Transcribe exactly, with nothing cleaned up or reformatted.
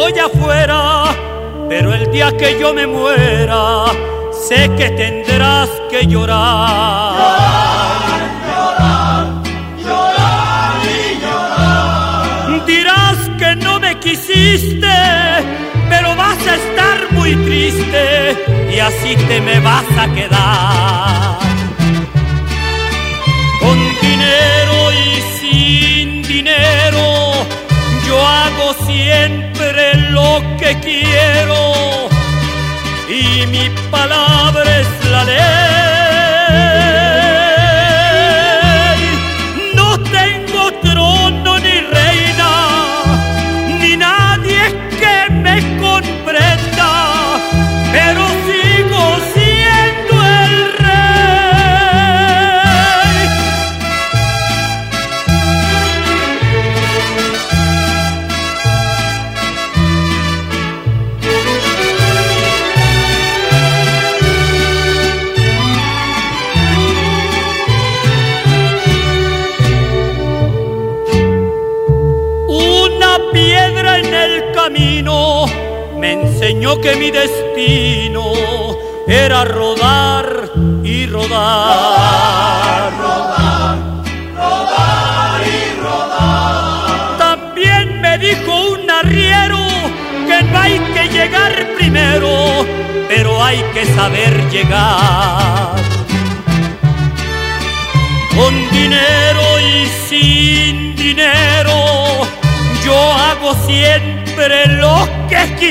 estoy afuera, pero el día que yo me muera, sé que tendrás que llorar. Llorar, llorar, llorar y llorar. Dirás que no me quisiste, pero vas a estar muy triste y así te me vas a quedar. Con dinero y sin dinero, yo hago siempre lo que quiero y mi palabra es la ley. No tengo trono ni reina, ni nadie que me comprenda, pero sigo siendo el rey. Una piedra en el camino me enseñó que mi destino era rodar y rodar. Rodar, rodar y rodar. También me dijo un arriero que no hay que llegar primero, pero hay que saber llegar. Con dinero y sin dinero, yo hago siempre lo que quiero